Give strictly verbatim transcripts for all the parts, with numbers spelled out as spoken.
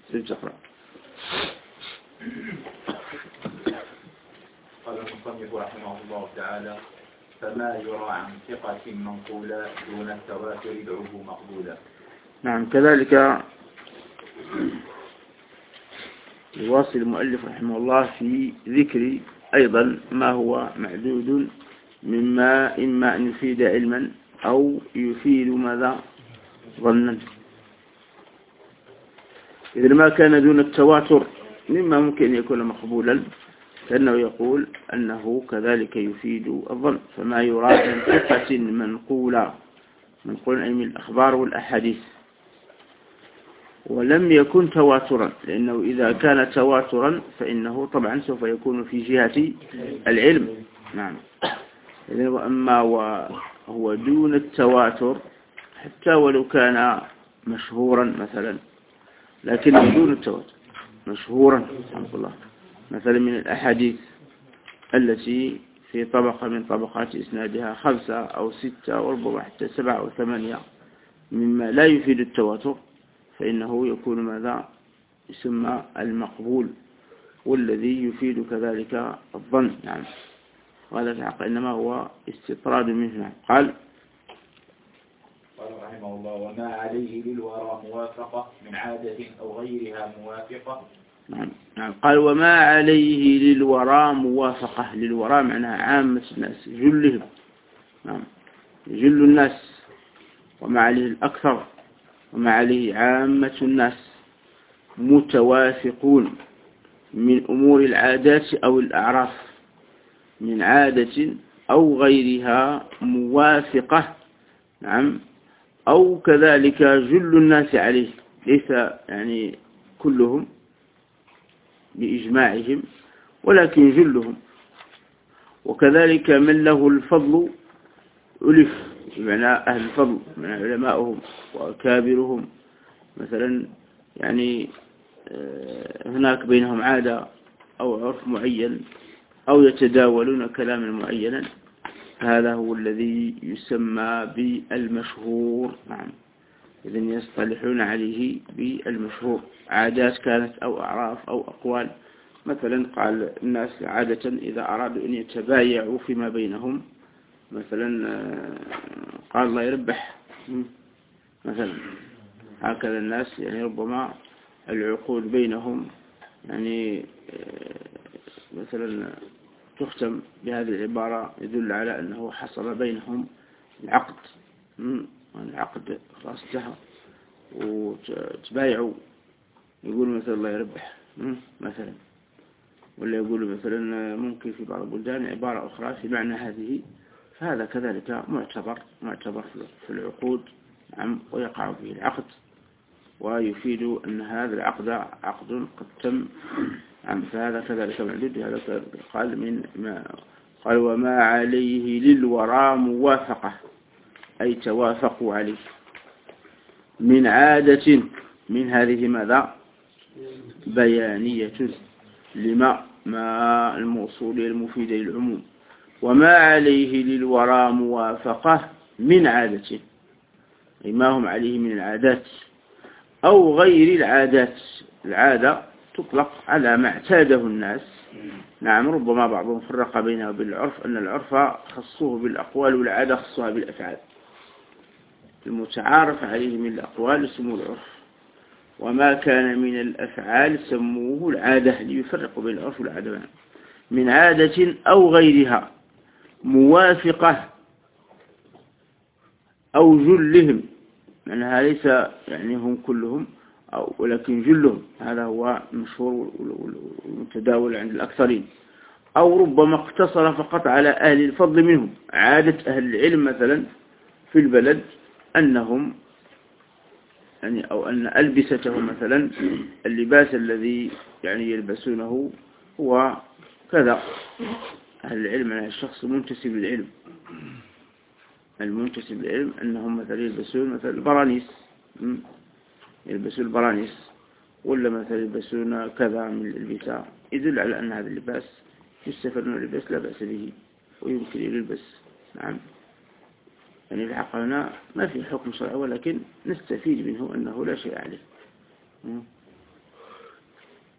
تقرأ. قال المصنف رحمه الله تعالى: فما يرى عن ثقة منقولة دون التواتر يدعوه مقبولا. نعم. كذلك يواصل المؤلف رحمه الله في ذكر أيضا ما هو معدود مما إما أن يفيد علما أو يفيد ماذا ظنا. إذا ما كان دون التواتر مما ممكن أن يكون مقبولا كأنه يقول أنه كذلك يفيد الظن. فما يراد من ثقة منقولة، منقول أي من الأخبار والأحاديث، ولم يكن تواترا، لأنه إذا كان تواترا فإنه طبعا سوف يكون في جهة العلم. نعم. أما وهو دون التواتر حتى ولو كان مشهورا مثلا، لكنه دون التواتر مشهورا رحمه الله، مثلا من الأحاديث التي في طبقة من طبقات إسنادها خمسة أو ستة وربما حتى سبعة أو ثمانية مما لا يفيد التواتر، فإنه يكون ماذا يسمى المقبول، والذي يفيد كذلك الظن. نعم. وهذا في الحق إنما هو استطراد منه. قال قال رحمه الله: وما عليه للورى موافقة من عادة أو غيرها موافقة. نعم. نعم. قال وما عليه للورى موافقة. للورى معناها عامة الناس، جلهم. نعم. جل الناس، وما عليه الأكثر، وما عليه عامة الناس متوافقون من أمور العادات أو الأعراف، من عادة أو غيرها موافقة. نعم. أو كذلك جل الناس عليه، ليس يعني كلهم بإجماعهم ولكن جلهم. وكذلك من له الفضل ألف، بمعنى أهل الفضل من علماؤهم وأكابرهم مثلا، يعني هناك بينهم عادة أو عرف معين أو يتداولون كلاما معينا، هذا هو الذي يسمى بالمشهور. نعم. إذن يصطلحون عليه بالمشهور، عادات كانت أو أعراف أو أقوال. مثلا قال الناس عادة إذا أرادوا أن يتبايعوا فيما بينهم مثلا قال الله يربح مثلا، هكذا الناس يعني ربما العقود بينهم يعني مثلا تختم بهذه العبارة يدل على أنه حصل بينهم العقد، العقد خلاص انتهى وتبايعوا، يقول مثلا الله يربح مثلا، ولا يقول مثلا ممكن في بعض البلدان عبارة أخرى في معنى هذه، فهذا كذلك معتبر معتبر في العقود. نعم. ويقع فيه العقد ويفيد أن هذا العقد عقد قد تم. نعم. فهذا كذلك معدود. هذا قال من ما قال وما عليه للورى موافقة، أي توافقوا عليه. من عادة، من هذه ماذا بيانية لما ما الموصول المفيد للعموم. وما عليه للورى موافقة من عادة، أي ما هم عليه من العادات أو غير العادات. العادة تطلق على ما اعتاده الناس. نعم. ربما بعضهم فرق بينه وبين العرف، أن العرف خصوه بالأقوال والعادة خصوها بالأفعال. المتعارف عليه من الأقوال اسمه العرف، وما كان من الأفعال سموه العادة، ليفرقوا بين العرف والعادة. من عادة أو غيرها موافقة أو جلهم، معناها ليس يعني هم كلهم أو ولكن جلهم، هذا هو المشهور والمتداول عند الأكثرين. أو ربما اقتصر فقط على أهل الفضل منهم، عادة أهل العلم مثلا في البلد أنهم يعني أو أن ألبستهم مثلا اللباس الذي يعني يلبسونه هو كذا. أهل العلم يعني الشخص المنتسب للعلم، المنتسب للعلم أنهم مثلا يلبسون مثلا البرانيس، يلبسون البرانيس، ولا مثلا يلبسون كذا من الألبسة، يدل على أن هذا اللباس يستفاد من اللباس لا بأس به ويمكن يلبس. نعم. يعني في الحق هنا ما في حكم شرعي، ولكن نستفيد منه أنه لا شيء عليه.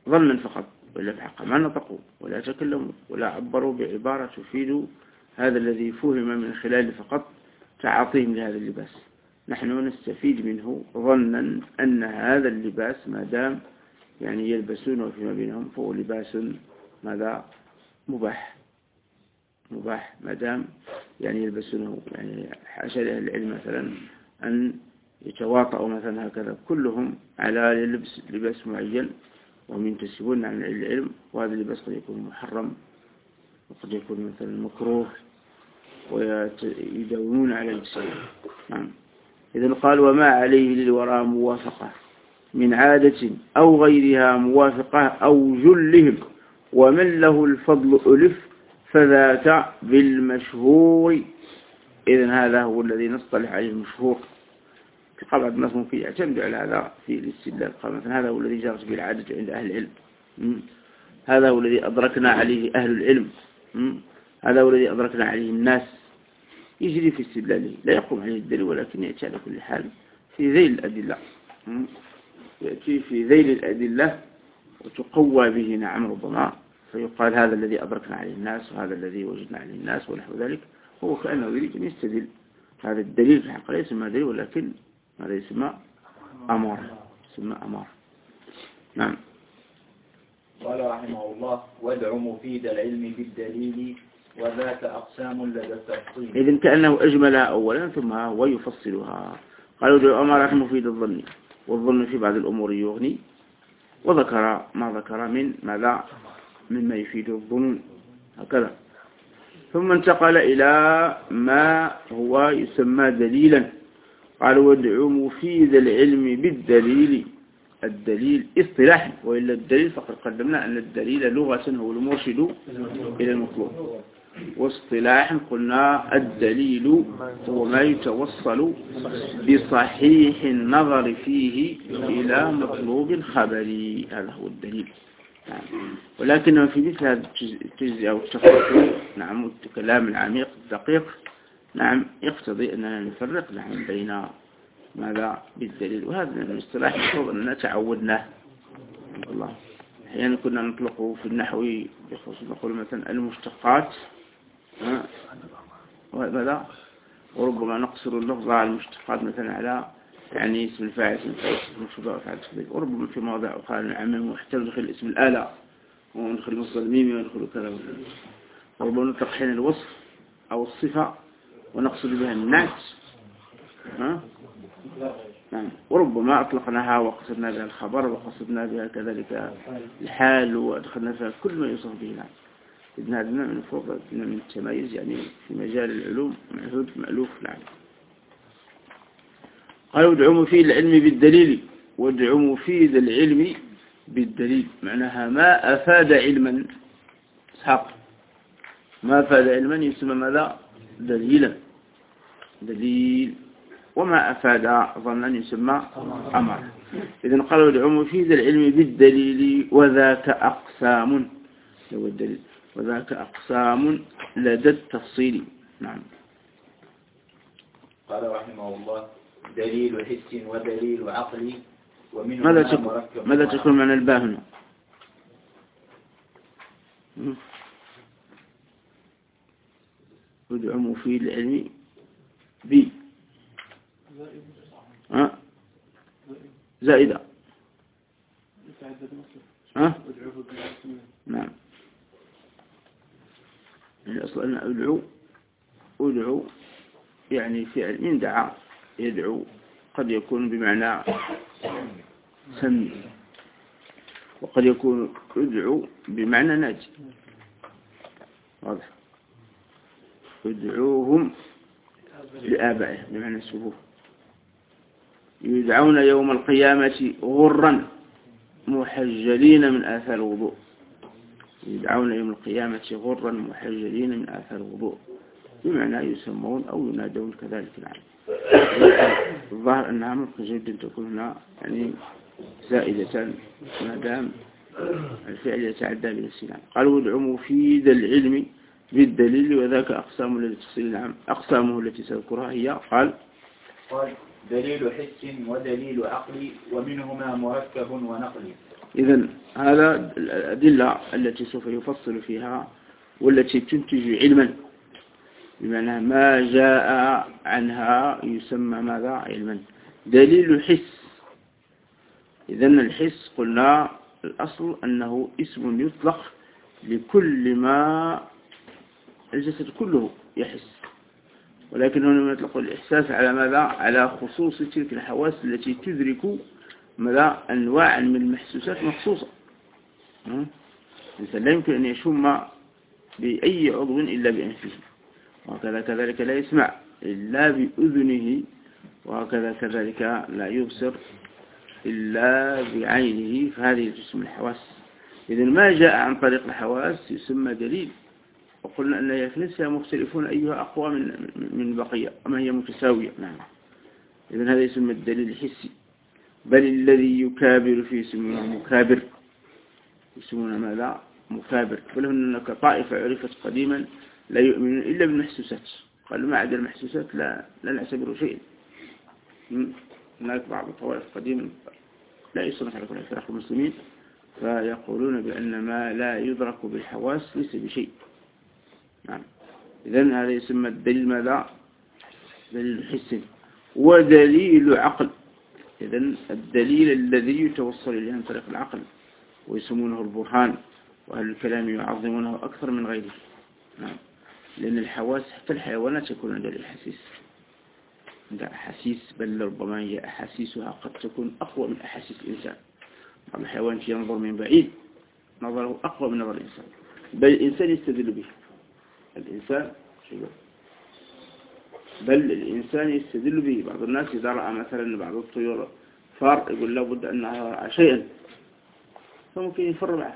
ظنا فقط، ولا في حق ما نطقوا ولا تكلموا ولا عبروا بعبارة تفيد هذا الذي فهم من خلال فقط تعاطيهم لهذا اللباس. نحن نستفيد منه ظنا أن هذا اللباس ما دام يعني يلبسونه فيما بينهم فهو لباس ماذا مباح مباح ما دام يعني يلبسونه. يعني حاشا لأهل العلم مثلا أن يتواطؤوا مثلا هكذا كلهم على لبس لباس معين وهم ينتسبون عن العلم، وهذا اللباس قد يكون محرم وقد يكون مثلا مكروه ويداومون على لبسه. نعم. إذن قال وما عليه للوراء موافقة من عادة أو غيرها موافقة أو جلهم، ومن له الفضل ألف فذاك بالمشهور. إذن هذا هو الذي نصطلح عليه المشهور. قال بعض الناس ممكن يعتمد على هذا في الاستدلال، قال مثلا هذا هو الذي جرت به العادة عند أهل العلم، هذا هو الذي أدركنا عليه أهل العلم، هذا هو الذي أدركنا عليه الناس. يجري في استدلاله لا يقوم عليه الدليل، ولكن يأتي على كل حال في ذيل الأدلة، يأتي في ذيل الأدلة وتقوى به نعم ربما، فيقال هذا الذي أدركنا عليه الناس وهذا الذي وجدنا عليه الناس ونحو ذلك. هو كأنه يريد أن يستدل. هذا الدليل في الحقيقة لا يسمى دليل، ولكن هذا يسمى أمر، يسمى أمر. نعم. قال رحمه الله وادع مفيد العلم بالدليل وذاك أقسام لدى التفصيل. إذن كأنه أجملها أولا ثم هو يفصلها. قالوا ادع أمر مفيد الظن، والظن في بعض الأمور يغني، وذكر ما ذكر من ماذا مما يفيد الظنون هكذا. ثم انتقل إلى ما هو يسمى دليلا. قال وادع مفيد العلم بالدليل. الدليل اصطلاح، وإلا الدليل فقد قدمنا أن الدليل لغة هو المرشد إلى المطلوب، واصطلاحا قلنا الدليل هو ما يتوصل بصحيح النظر فيه إلى مطلوب خبري، هذا هو الدليل. نعم. ولكن في مثل هذا التجزئة والتفصيل نعم الكلام العميق الدقيق نعم يقتضي أننا نفرق نعم بين ماذا بالدليل، وهذا الاصطلاح المفروض أننا تعودناه. الله أحيانا كنا نطلقه في النحو بخصوص نقول مثلا المشتقات وهذا، وربما نقصر اللفظ على المشتقات مثلا على يعني اسم الفاعل اسم الفاعل اسم المفعول فاعل تقدير، وربما في مواضع أخرى نعمم ونحتاج ندخل اسم الآلة وندخل مصدر الميمي وندخل كذا، وربما نطلق حين الوصف أو الصفة ونقصد بها النعت ها نعم، وربما أطلقناها وقصدنا بها الخبر وقصدنا بها كذلك الحال وأدخلنا فيها كل ما يوصف به. نعم. إذن هذا من الفروق من التميز يعني في مجال العلوم معهود مألوف. نعم. قال وادع مفيد العلم بالدليل. وادع مفيد العلم بالدليل معناها ما أفاد علما اسحاق، ما أفاد علما يسمى ماذا دليلا دليل، وما أفاد ظنا يسمى أمر. إذن قال وادع مفيد العلم بالدليل وذاك أقسام، هو الدليل وذاك أقسام لدى التفصيل. نعم. قال رحمه الله دليل حس ودليل عقلي ومنه ماذا تكون ماذا تكون معنى الباء هنا؟ وادع مفيد العلم ب ها زائدة ها نعم. الأصل أن أدعو أدعو يعني فعل من دعا يدعو، قد يكون بمعنى سمي، وقد يكون أدعو بمعنى ناجي. واضح. ادعوهم لآبائهم بمعنى السبوه. يدعون يوم القيامة غرا محجلين من آثار الوضوء. يدعون يوم القيامة غرا محجلين من آثار الوضوء بمعنى يسمون أو ينادون كذلك. العام الظاهر أنها ممكن جدا تكون هنا يعني زائدة ما دام الفعل يتعدى بالسلام. قالوا ادعوا مفيد العلم بالدليل وذاك أقسام التي تفصيل. نعم. أقسامه التي سأذكرها هي قال قال دليل حس ودليل عقلي ومنهما مركب ونقلي. إذن هذا الأدلة التي سوف يفصل فيها والتي تنتج علما، بمعنى ما جاء عنها يسمى ماذا؟ علما. دليل حس، إذن الحس قلنا الأصل أنه اسم يطلق لكل ما الجسد كله يحس، ولكن هنا يطلق الإحساس على ماذا؟ على خصوص تلك الحواس التي تدرك ماذا؟ أنواع من المحسوسات مخصوصة. الإنسان لا يمكن أن يشم بأي عضو إلا بأنفه، وهكذا كذلك لا يسمع إلا بأذنه، وهكذا كذلك لا يبصر إلا بعينه، فهذه تسمى الحواس. إذن ما جاء عن طريق الحواس يسمى دليل، وقلنا أن هي في نفسها مختلفون أيها أقوى من من البقية، أما هي متساوية. نعم. إذن هذا يسمى الدليل الحسي. بل الذي يكابر في اسمه مكابر، يسمونه ماذا؟ مكابر. بل هناك طائفة عرفت قديما لا يؤمنون إلا بالمحسوسات، قالوا ما عدا المحسوسات لا لا نعتبره شيء. هناك بعض الطوائف قديما لا يصنف على كل فرق المسلمين، فيقولون بأن ما لا يدرك بالحواس ليس بشيء. نعم. إذن هذا يسمى الدليل ماذا؟ دليل حسي. ودليل عقل، إذن الدليل الذي يتوصل إليه عن طريق العقل، ويسمونه البرهان، وأهل الكلام يعظمونه أكثر من غيره. نعم. لأن الحواس حتى الحيوانات يكون عندها الأحاسيس، عندها أحاسيس، بل ربما هي أحاسيسها قد تكون أقوى من أحاسيس الإنسان. بعض الحيوانات ينظر من بعيد نظره أقوى من نظر الإنسان، بل الإنسان يستدل به. الإنسان بل الإنسان يستدل به. بعض الناس إذا رأى مثلا بعض الطيور فار يقول لابد أنها رأى شيئا، فممكن يفر معه.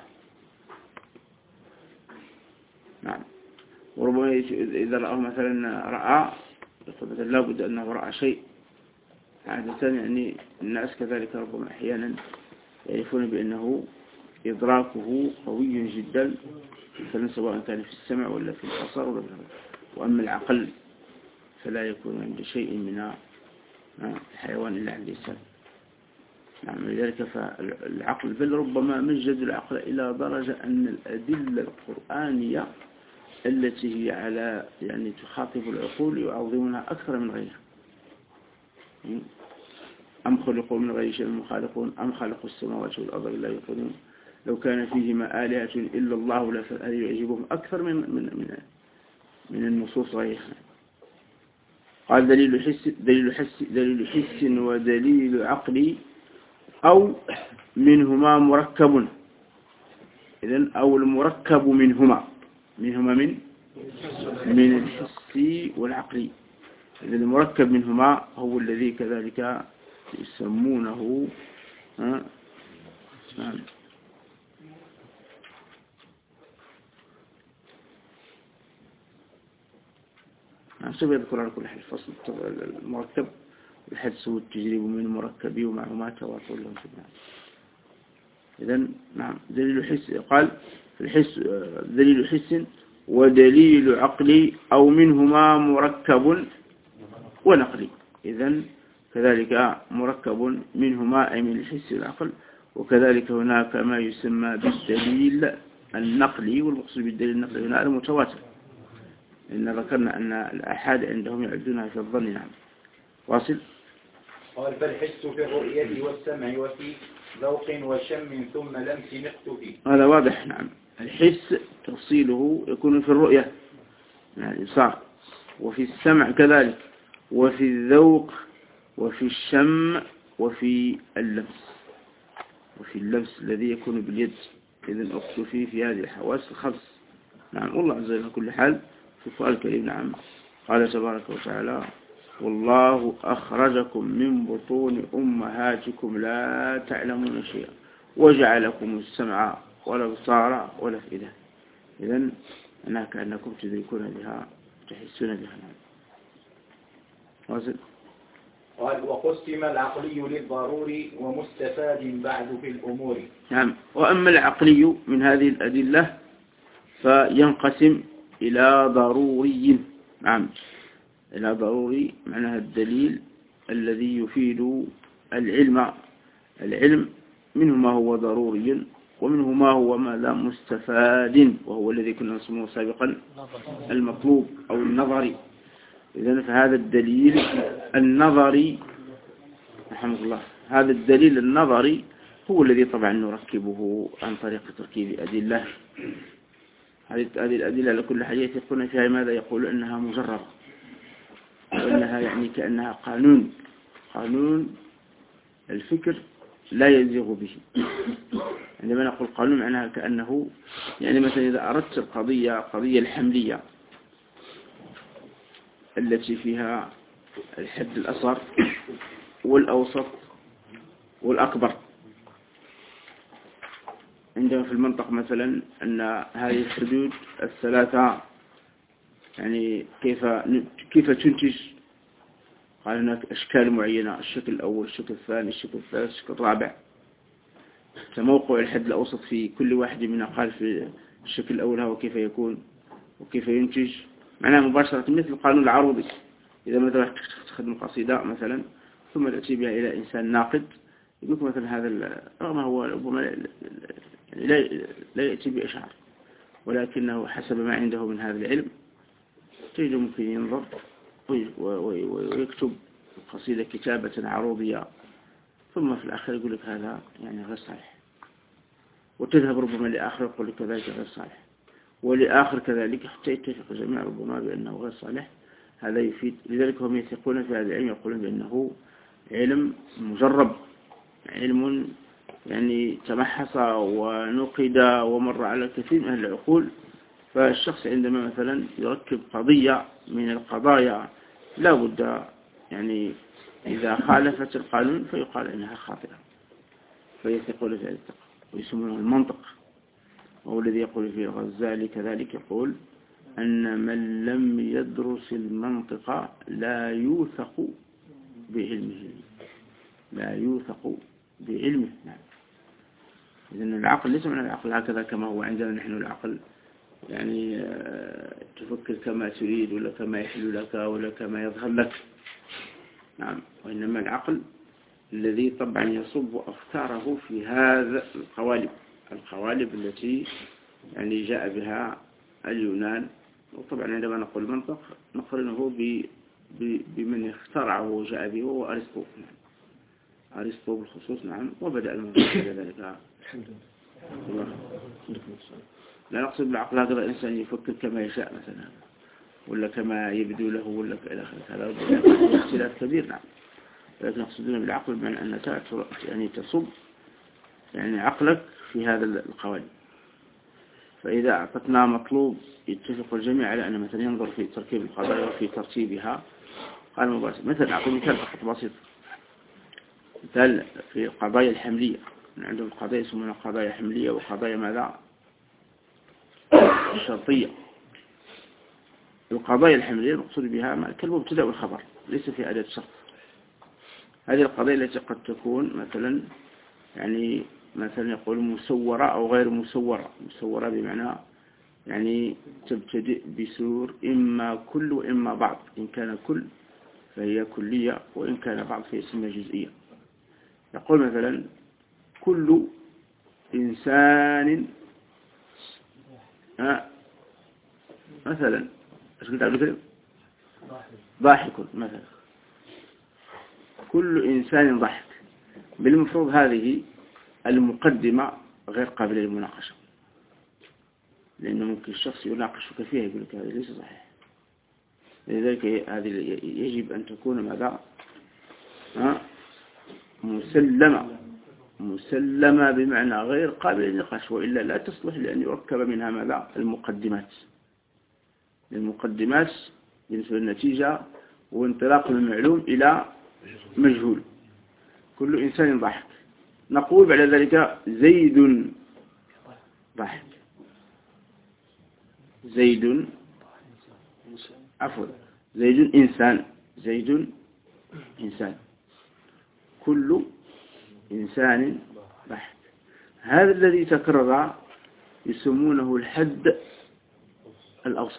نعم. وربما إذا رأى مثلا رأى مثلا لابد أنه رأى شيء. عادة يعني الناس كذلك ربما أحيانا يعرفون بأنه إدراكه قوي جدا، سواء كان في السمع ولا في البصر ولا في الغير. وأما العقل فلا يكون عند شيء من الحيوان إلا عند الإنسان. نعم. لذلك فالعقل بل ربما مجد العقل إلى درجة أن الأدلة القرآنية التي هي على يعني تخاطب العقول يعظمونها أكثر من غيرها. أم خلقوا من غير شيء مخالقون أم خلقوا السماوات والأرض لا يوقنون لو كان فيهما آلهة إلا الله لفهل يعجبهم أكثر من من من من النصوص غيرها. قال دليل حس دليل حس دليل حس ودليل عقلي أو منهما مركب. إذن أو المركب منهما منهما من من الحسي والعقلي. إذن المركب منهما هو الذي كذلك يسمونه ها نعم سوف يذكر على كل حال الفصل المركب الحدس والتجريب من مركبي ومعهما تواصل لهم سبحانه. إذن نعم دليل حس قال في الحس دليل حس ودليل عقلي أو منهما مركب ونقلي. إذن كذلك مركب منهما أي من الحس والعقل، وكذلك هناك ما يسمى بالدليل النقلي، والمقصود بالدليل النقلي هنا المتواتر، إن ذكرنا أن الأحاد عندهم يعدونها في الظن. نعم. واصل. قال فالحس في الرؤية والسمع وفي ذوق وشم ثم لمس نقتفي. هذا واضح. نعم. الحس تفصيله يكون في الرؤية يعني الإبصار، وفي السمع كذلك، وفي الذوق، وفي الشم، وفي اللمس. وفي اللمس الذي يكون باليد. إذن أقصفي في هذه الحواس الخمس. نعم. والله عز وجل كل حال في القرآن الكريم. نعم. قال تبارك وتعالى والله أخرجكم من بطون أمهاتكم لا تعلمون شيئا وجعلكم السمع والأبصار والأفئدة. إذن أنا كأنكم تدركون بها تحسون بها. واصل. قال وقسم العقلي للضروري ومستفاد بعد في الأمور. نعم. وأما العقلي من هذه الأدلة فينقسم إلى ضروري. نعم. إلى ضروري معناها الدليل الذي يفيد العلم العلم منه ما هو ضروري ومنه ما هو ما لا مستفاد، وهو الذي كنا نسميه سابقا المطلوب أو النظري. إذن فهذا الدليل النظري رحمه الله، هذا الدليل النظري هو الذي طبعا نركبه عن طريق تركيب أدلة. هذه الأدلة لكل حاجة يقولون فيها ماذا؟ يقول أنها مجربة، وأنها يعني كأنها قانون قانون الفكر لا يزيغ به. عندما نقول قانون معناها كأنه يعني مثلا إذا أردت القضية قضية الحملية التي فيها الحد الأصغر والأوسط والأكبر، عندما في المنطق مثلا أن هذه الحدود الثلاثة يعني كيف كيف تنتج؟ قال هناك أشكال معينة، الشكل الأول، الشكل الثاني، الشكل الثالث، الشكل الرابع. فموقع الحد الأوسط في كل واحد منا قال في الشكل الأول هو كيف يكون وكيف ينتج، معناه مباشرة مثل القانون العروضي. إذا مثلا تخدم قصيدة مثلا ثم تأتي بها إلى إنسان ناقد يقول مثلا هذا رغم هو ربما يعني لا لا يأتي بأشعار، ولكنه حسب ما عنده من هذا العلم تجد ممكن ينظر ويكتب قصيدة كتابة عروضية، ثم في الآخر يقول لك هذا يعني غير صحيح، وتذهب ربما لآخر يقول لك كذلك غير صحيح، ولآخر كذلك حتى يتفق الجميع ربما بأنه غير صالح. هذا يفيد، لذلك هم يثقون في هذا العلم، يقولون بأنه علم مجرب، علم يعني تمحص ونقد ومر على كثير من أهل العقول. فالشخص عندما مثلا يركب قضية من القضايا لا بد يعني إذا خالفت القانون فيقال إنها خاطئة، فيثقون في هذا الثقة ويسمونه المنطق. وهو الذي يقول فيه الغزالي كذلك، يقول أن من لم يدرس المنطق لا يوثق بعلمه، لا يوثق بعلمه. نعم. إذن العقل ليس من العقل هكذا كما هو عندنا نحن العقل يعني تفكر كما تريد ولا كما يحل لك ولا كما يظهر لك. نعم. وإنما العقل الذي طبعا يصب أفكاره في هذا القوالب، القوالب التي يعني جاء بها اليونان. وطبعا عندما نقول منطق نقرنه بمن اخترعه وجاء به هو أرسطو. أرسطو بالخصوص. نعم. وبدأ المنطق ذلك. لا نقصد بالعقل هكذا الإنسان يفكر كما يشاء مثلا ولا كما يبدو له ولا إلى آخره، هذا اختلاف كبير. نعم. لكن نقصدون بالعقل بمعنى أنك يعني تصب يعني عقلك في هذا القوالب. فإذا أعطتنا مطلوب يتفق الجميع على أن مثلا ينظر في تركيب القضايا وفي ترتيبها. قال مباشر مثلا أعطي مثال فقط بسيط، مثال في القضايا الحملية. عندهم قضايا يسمونها قضايا حملية وقضايا ماذا شرطية. القضايا الحملية المقصود بها كالمبتدأ والخبر ليس في أداة شرط. هذه القضايا التي قد تكون مثلا يعني مثلا يقول مسورة أو غير مسورة. مسورة بمعنى يعني تبتدئ بسور إما كل وإما بعض، إن كان كل فهي كلية وإن كان بعض فيسمى جزئية. يقول مثلا كل إنسان ها مثلا ايش قلت قبل كده؟ ضاحك مثلا. كل إنسان ضحك. بالمفروض هذه المقدمة غير قابلة للمناقشة، لأنه ممكن الشخص يناقشك فيها يقول لك هذا ليس صحيح. لذلك هذه يجب أن تكون ماذا ها مسلمة مسلمة بمعنى غير قابلة للنقاش، وإلا لا تصلح لأن يركب منها ماذا المقدمات. المقدمات بالنسبة للنتيجة وانطلاق من المعلوم إلى مجهول. كل إنسان ضحك. نقول بعد ذلك زيد ضحك. زيد عفوا زيد إنسان. زيد إنسان. كل إنسان ضحك. هذا الذي تكرر يسمونه الحد الأوسط.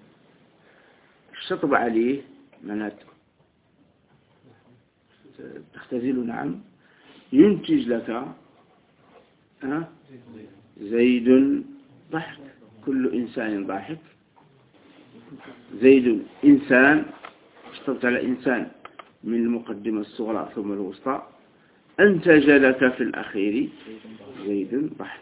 الشطب عليه معناته تختزل. نعم. ينتج لك ها زيد ضحك، كل إنسان ضاحك. زيد إنسان، اشترط على إنسان من المقدمة الصغرى ثم الوسطى. أنتج لك في الأخير زيد ضحك.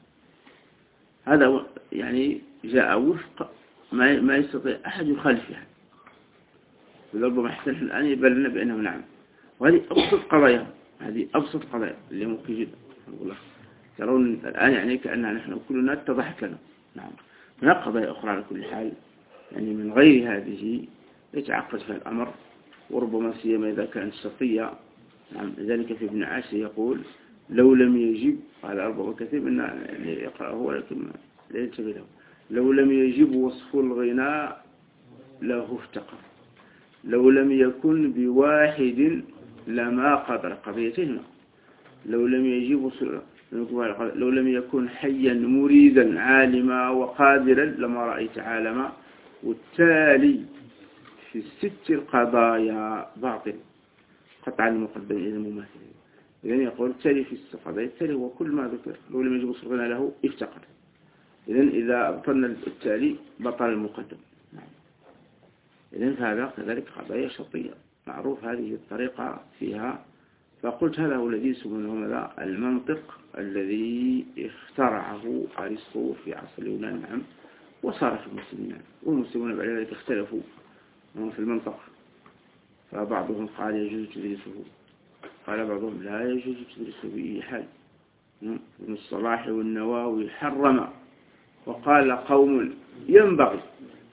هذا يعني جاء وفق ما ما يستطيع أحد يخالفها. ربما احتلف الآن يبلغنا بأنه نعم. وهذه أبسط قضايا، هذه أبسط قضايا اللي ممكن جدا. والله ترون الآن يعني كأننا نحن كلنا اتضحك لنا. نعم. هناك قضايا أخرى على كل حال يعني من غير هذه يتعقد فيها الأمر، وربما سيما إذا كانت شرطية. نعم. لذلك في ابن عاشر يقول لو لم يجب، قال ربما كثير منا يقرأه ولكن لا ينتبه له، لو لم يجب وصف الغناء له افتقر، لو لم يكن بواحد لما قدر. قضيتين، لو لم يجب وصف، لو لم يكن حيا مريدا عالما وقادرا لما رأيت عالما. والتالي في الست القضايا باطل قطعا المقدم إلى المماثل. إذن يقول التالي في الست القضايا، التالي هو كل ما ذكر، لو لم يجب وصف الغناء له افتقر. إذن إذا أبطلنا التالي بطل المقدم. إذن هذا كذلك قضايا شرطية معروف هذه الطريقة فيها. فقلت هذا هو الذي يسمونه ماذا المنطق الذي اخترعه أرسطو في عصر اليونان. نعم. وصار في المسلمين، والمسلمون بعد ذلك اختلفوا في المنطق، فبعضهم قال يجوز تدريسه، قال بعضهم لا يجوز تدريسه بأي حال. ابن الصلاح والنواوي حرم، وقال قوم ينبغي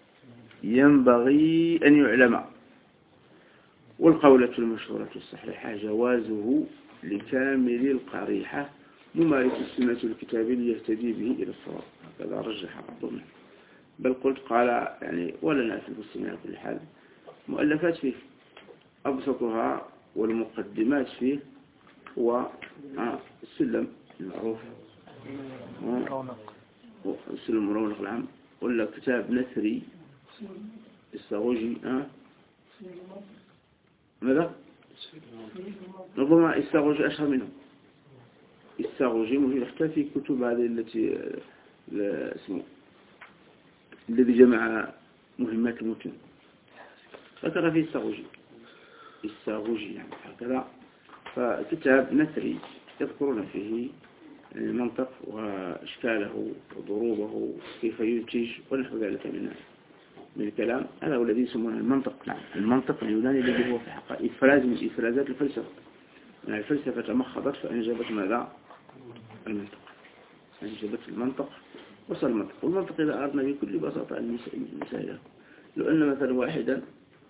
ينبغي أن يعلم. والقولة المشهورة الصحيحة جوازه لكامل القريحة ممارس السنة الكتاب ليهتدي به إلى الصواب. هكذا رجح بعضهم. بل قلت قال يعني ولنا في المسلمين على كل حال مؤلفات فيه، أبسطها والمقدمات فيه هو السلم المعروف، السلم المرونق العام، ولا كتاب نثري الساغوجي. ها ماذا؟ ربما الساغوجي أشهر منه. الساغوجي موجود حتى في كتب هذه التي اسمه الذي جمع مهمات المتن، ذكر فيه الساغوجي الساغوجي يعني هكذا. فكتاب نثري يذكرون فيه المنطق وإشكاله وضروبه كيف ينتج ونحو ذلك من من الكلام. هذا هو الذي يسمونه المنطق. نعم. المنطق اليوناني الذي هو في حقيقة إفراز من إفرازات الفلسفة. يعني الفلسفة تمخضت فأنجبت ماذا؟ المنطق. أنجبت المنطق وصل المنطق. والمنطق إذا أردنا بكل بساطة المسائل، لو أن مثلا واحدا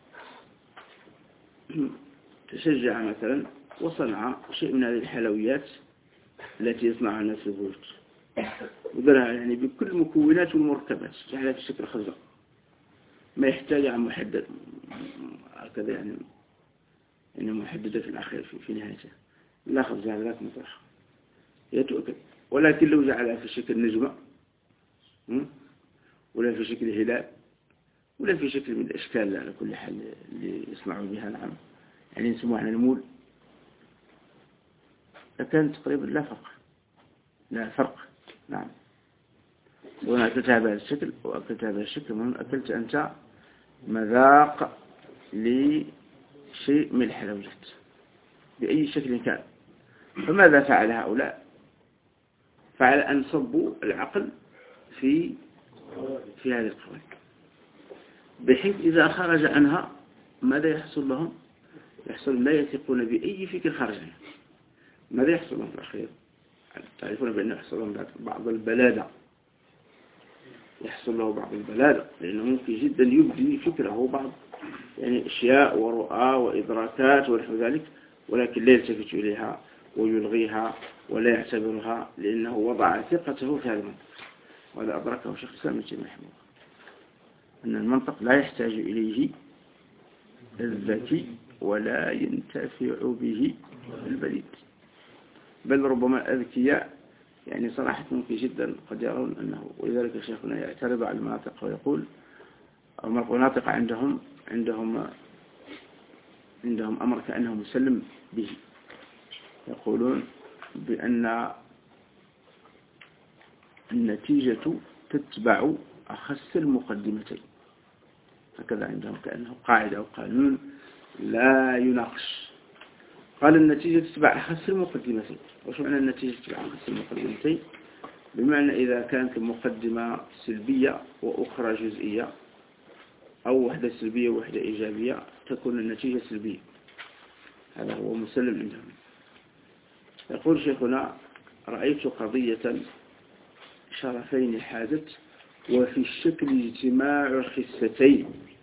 تشجع مثلا وصنع شيء من هذه الحلويات التي يصنعها الناس في البيوت، ودرها يعني بكل مكونات والمركبات، جعلها في شكل خزر ما يحتاج عن محدد هكذا يعني يعني محددة في الأخير في, في نهايته. لا خبز على ذات مطرح يتؤكد. ولكن لو جعلها في شكل نجمة ولا في شكل هلال ولا في شكل من الأشكال على كل حال اللي يصنعوا بها. نعم. يعني نسموها عن المول، لكن تقريبا لا فرق لا فرق. نعم. وأنا أكلتها بهذا الشكل وأكلتها بهذا الشكل، من أكلت أنت مذاق لشيء من الحلويات بأي شكل كان. فماذا فعل هؤلاء؟ فعل أن صبوا العقل في في هذه القوانين، بحيث إذا خرج عنها ماذا يحصل لهم؟ يحصل لا يثقون بأي فكر خارج عنها. ماذا يحصل لهم في الأخير؟ تعرفون بأنه يحصل لهم بعض البلادة، يحصل له بعض البلادة، لأنه ممكن جدا يبدي فكره بعض يعني أشياء ورؤى وإدراكات ونحو ذلك، ولكن لا يلتفت إليها ويلغيها ولا يعتبرها، لأنه وضع ثقته في هذا المنطق. وهذا أدركه شيخ الإسلام ابن تيمية رحمه الله، أن المنطق لا يحتاج إليه الذكي ولا ينتفع به البليد، بل ربما أذكياء يعني صراحة ممكن جدا قد يرون أنه. ولذلك شيخنا يعترض على المناطق ويقول المناطق عندهم عندهم عندهم أمر كأنه مسلم به. يقولون بأن النتيجة تتبع أخس المقدمتين. هكذا عندهم كأنه قاعدة أو قانون لا يناقش. قال النتيجة تتبع أخس المقدمتين. وش معنى النتيجة تتبع أخس المقدمتين؟ بمعنى إذا كانت المقدمة سلبية وأخرى جزئية أو وحدة سلبية ووحدة إيجابية تكون النتيجة سلبية. هذا هو مسلم عندهم. يقول شيخنا: رأيت قضية شرفين حازت وفي الشكل اجتماع الخستين.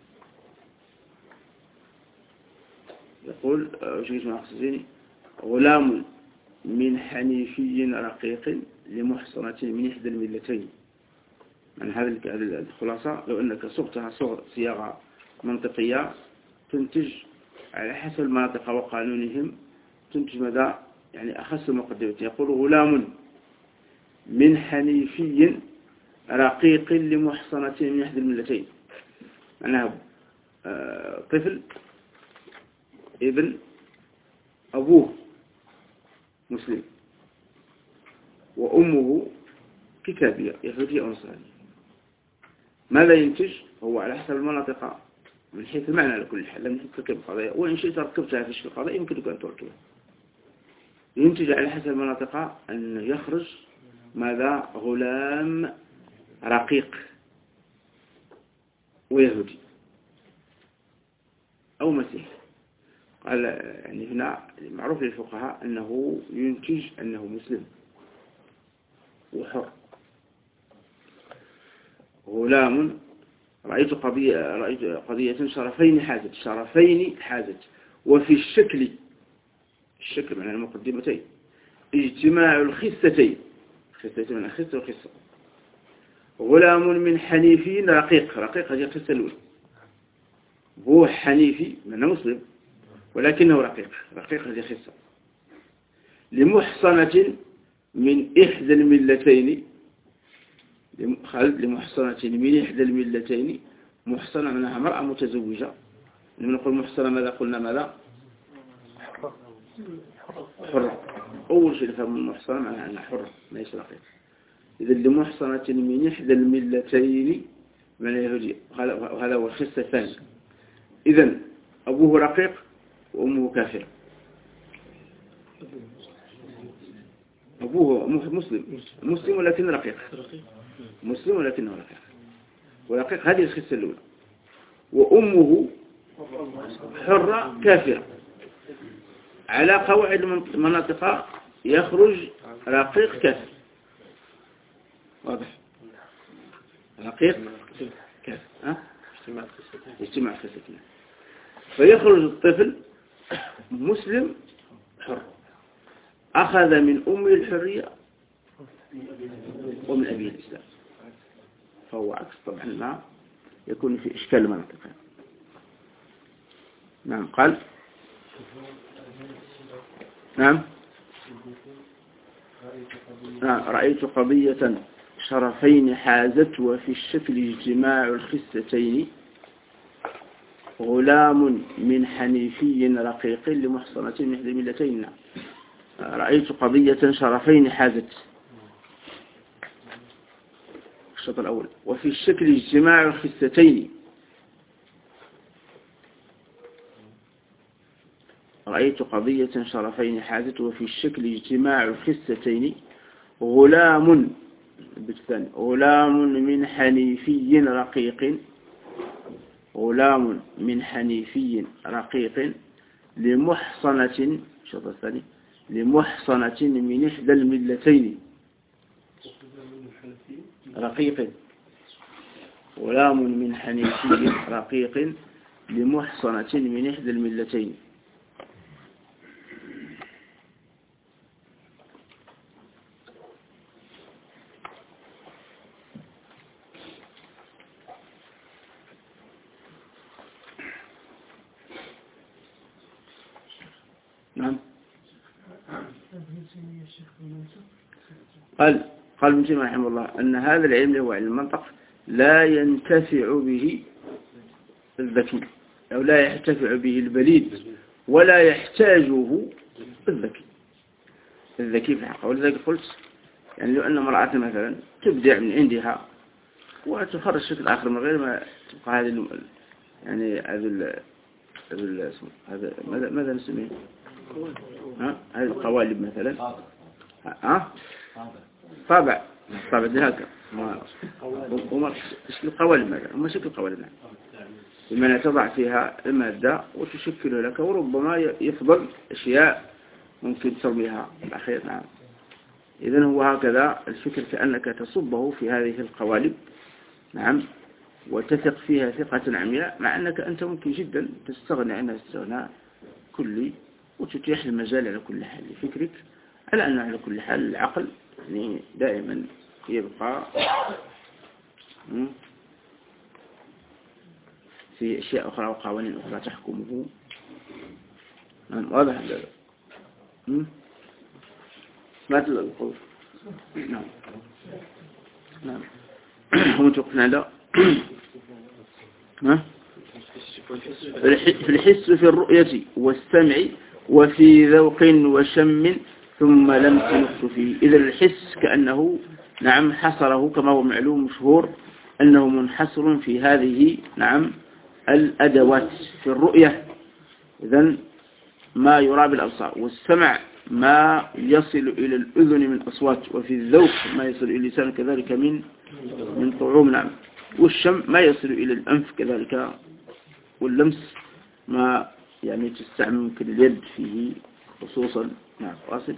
يقول اجتماع الخستين: غلام من حنيفي رقيق لمحصنة من إحدى الملتين. من هذه الخلاصة لو أنك صغتها صياغة منطقية تنتج على حسب المناطق وقانونهم، تنتج ماذا؟ يعني أخص المقدمة. يقول: غلام من حنيفي رقيق لمحصنة من إحدى الملتين. معناها طفل ابن أبوه مسلم وأمه كتابية يهودية أو نصرانية. ماذا ينتج؟ هو على حسب المناطق من حيث المعنى على كل حال. لم تركب قضية، وإن شئت ركبتها في شكل قضية يمكن أن تركبها. ينتج على حسب المناطق أن يخرج ماذا؟ غلام رقيق ويهودي أو مسيحي. قال يعني هنا معروف للفقهاء أنه ينتج أنه مسلم وحر. غلام رأيت قضية رأيت قضية شرفين حازت شرفين حازت وفي الشكل الشكل من المقدمتين اجتماع الخستين خستين من الخست والخصة. غلام من حنيفي رقيق رقيق هذه الخصة الأولى. هو حنيفي من مسلم ولكنه رقيق رقيق هذه خصة. لمحصنة من إحدى الملتين لمحصنة من إحدى الملتين. محصنة منها مرأة متزوجة. لما نقول محصنة ماذا قلنا؟ ماذا؟ حرة. أول شيء نفهم المحصنة معناها أنها حرة ليس رقيق. إذا لمحصنة من إحدى الملتين من اليهودية. وهذا هو الخصة الثاني. إذن أبوه رقيق وأمه كافرة. أبوه مسلم مسلم ولكن رقيق مسلم ولكنه رقيق ورقيق هذه الخصة الأولى. وأمه حرة كافرة. على قواعد المناطق يخرج رقيق كافر. واضح؟ رقيق كافر. ها؟ اجتماع الخصتين. فيخرج الطفل مسلم حر أخذ من أمه الحرية ومن أبيه الإسلام. فهو عكس طبعا ما يكون في إشكال مناطق. نعم. قال نعم نعم رأيت قضية شرفين حازت وفي الشكل اجتماع الخستين. غلام من حنيفي رقيق لمحصنة من إحدى الملتين. رأيت قضية شرفين حازت الشطر الأول وفي الشكل اجتماع الخستين. رأيت قضية شرفين حازت وفي الشكل اجتماع الخستين. غلام بالثاني غلام من حنيفي رقيق غلام من حنيفي رقيق لمحصنة الشطر الثاني لمحصنة من إحدى الملتين. رقيق غلام من حنيفي رقيق لمحصنة من إحدى الملتين. نعم. قال قال ابن تيمية رحمه الله أن هذا العلم هو علم المنطق لا ينتفع به الذكي أو لا يحتفع به البليد ولا يحتاجه الذكي. الذكي في الحقيقة. ولذلك قلت يعني لو أن امرأة مثلا تبدع من عندها وتخرج شكل آخر من غير ما تبقى هذه الم... يعني هذا ال... هذا ماذا ماذا نسميه؟ ها هذه القوالب مثلا ها طابع طابع ذهك ما هم شكل القوالب مثلا هم شكل القوالب نعم بمعنى تضع فيها المادة وتشكله لك وربما يفضل أشياء ممكن ترميها الأخير نعم. إذن هو هكذا الفكر كأنك تصبه في هذه القوالب نعم وتثق فيها ثقة عمياء مع أنك أنت ممكن جدا تستغنى عنها استغناء كلي وتتيح المجال على كل حال لفكرك على أن على كل حال العقل يعني دائما يبقى في أشياء أخرى وقوانين أخرى تحكمه نعم واضح هذا ما تلقى القول نعم نعم هم توقفنا لا في الحس في الرؤية والسمع وفي ذوق وشم ثم لم تنقص فيه. إذا الحس كأنه نعم حصره كما هو معلوم مشهور أنه منحصر في هذه نعم الأدوات. في الرؤية إذن ما يرى بالأبصار والسمع ما يصل إلى الأذن من أصوات وفي الذوق ما يصل إلى اللسان كذلك من من طعوم نعم والشم ما يصل إلى الأنف كذلك واللمس ما يعني تستعمل ممكن اليد فيه خصوصا نعم واصل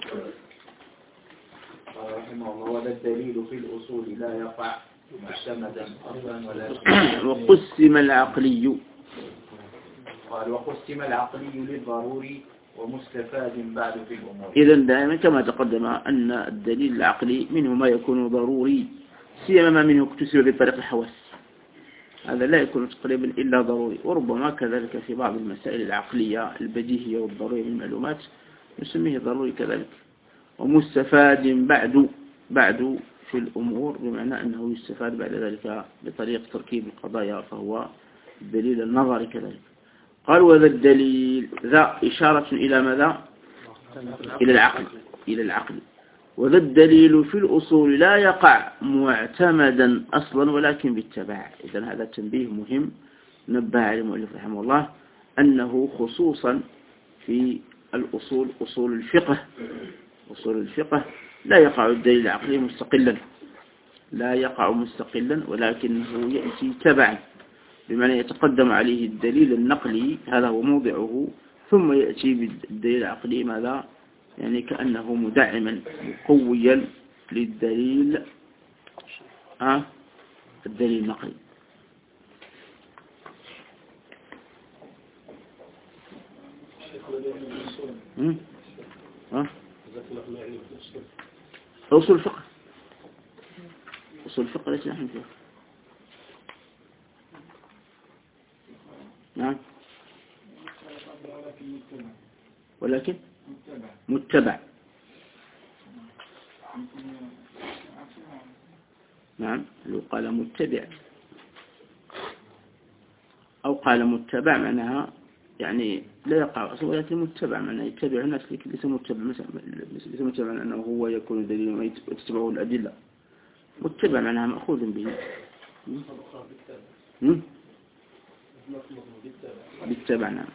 رحمه الله. ولا الدليل في الأصول لا يقع معتمدا أصلا ولا وقسم العقلي قال وقسم العقلي للضروري ومستفاد بعد في الأمور. إذن دائما كما تقدم أن الدليل العقلي منه ما يكون ضروري سيما ما منه اكتسب بطريق الحواس هذا لا يكون تقريبا إلا ضروري وربما كذلك في بعض المسائل العقلية البديهية والضرورية من المعلومات نسميه ضروري كذلك. ومستفاد بعد بعد في الأمور بمعنى أنه يستفاد بعد ذلك بطريق تركيب القضايا فهو الدليل النظري كذلك. قال وذا الدليل ذا إشارة إلى ماذا؟ إلى العقل إلى العقل. وذا الدليل في الأصول لا يقع معتمدا أصلا ولكن بالتبع. إذن هذا تنبيه مهم نبه عليه المؤلف رحمه الله أنه خصوصا في الأصول أصول الفقه أصول الفقه لا يقع الدليل العقلي مستقلا لا يقع مستقلا ولكنه يأتي تبعا بمعنى يتقدم عليه الدليل النقلي هذا هو موضعه ثم يأتي بالدليل العقلي ماذا يعني كأنه مدعما مقويا للدليل آه الدليل النقلي. ها أصول الفقه أصول الفقه ليس نحن فيها نعم ولكن متبع نعم لو قال متبع أو قال متبع معناها يعني لا يقع أصلا ولكن متبع معناه يتبع الناس ليس متبع مثلا ليس متبع أنه هو يكون دليل ويتبعه الأدلة متبع معناها مأخوذ به بالتبع نعم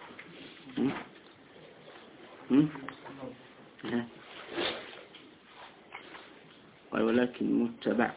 ولكن متبع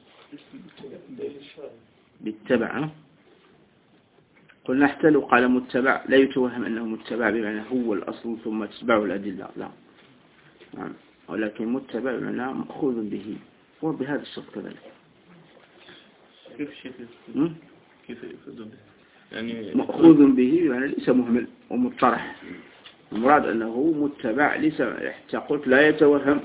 بالتبع قلنا حتى لو قال متبع لا يتوهم أنه متبع بمعنى هو الأصل ثم تتبعه الأدلة لا نعم ولكن متبع بمعنى مأخوذ به وبهذا الشرط كذلك. كيف شيء كيف يفضل يعني مأخوذ به يعني ليس مهمل ومطرح المراد أنه متبع ليس حتى قلت لا يتوهم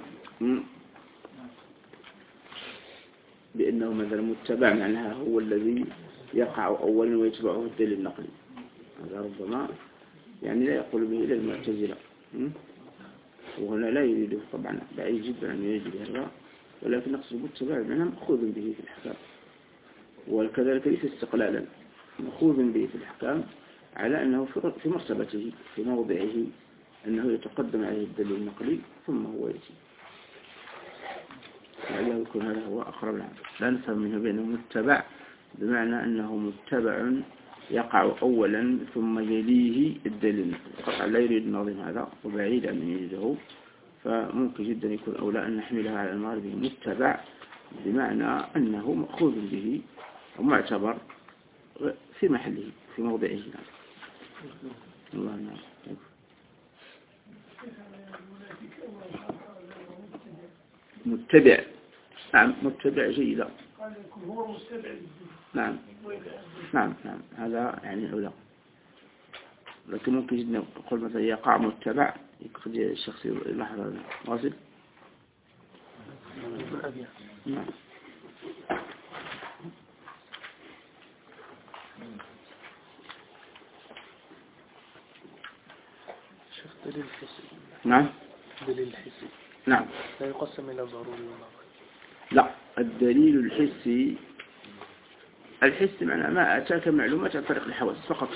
بأنه مثلا متبع معناها هو الذي يقع أولا ويتبعه الدليل النقلي هذا ربما يعني لا يقول به إلى المعتزلة وهنا لا يريده طبعا بعيد جدا أن يريد هذا ولكن نقصد متبع معناها مأخوذ به في الحكام وكذلك ليس استقلالا مأخوذ به في الحكام على أنه في مرتبته في موضعه أنه يتقدم عليه الدليل النقلي ثم هو يأتي لعله يكون هذا هو أقرب العام. لا نفهم منه بأنه متبع بمعنى أنه متبع يقع أولا ثم يليه الدليل. قطع لا يريد الناظم هذا وبعيد أن يجده، فممكن جدا يكون أولى أن نحملها على المغرب متبع بمعنى أنه مأخوذ به ومعتبر في محله في موضعه. الله نعم. متبع، نعم متبع جيدا. نعم نعم نعم هذا يعني أولى، لكن ممكن جدا نقول مثلا يقع متبع يقصد الشخص يلاحظ هذا. واصل؟ نعم. شيخ دليل الحسي. نعم دليل الحسي نعم لا يقسم إلى ضروري ونظري. لا، الدليل الحسي الحس معناه ما أتاك معلومات عن طريق الحواس فقط،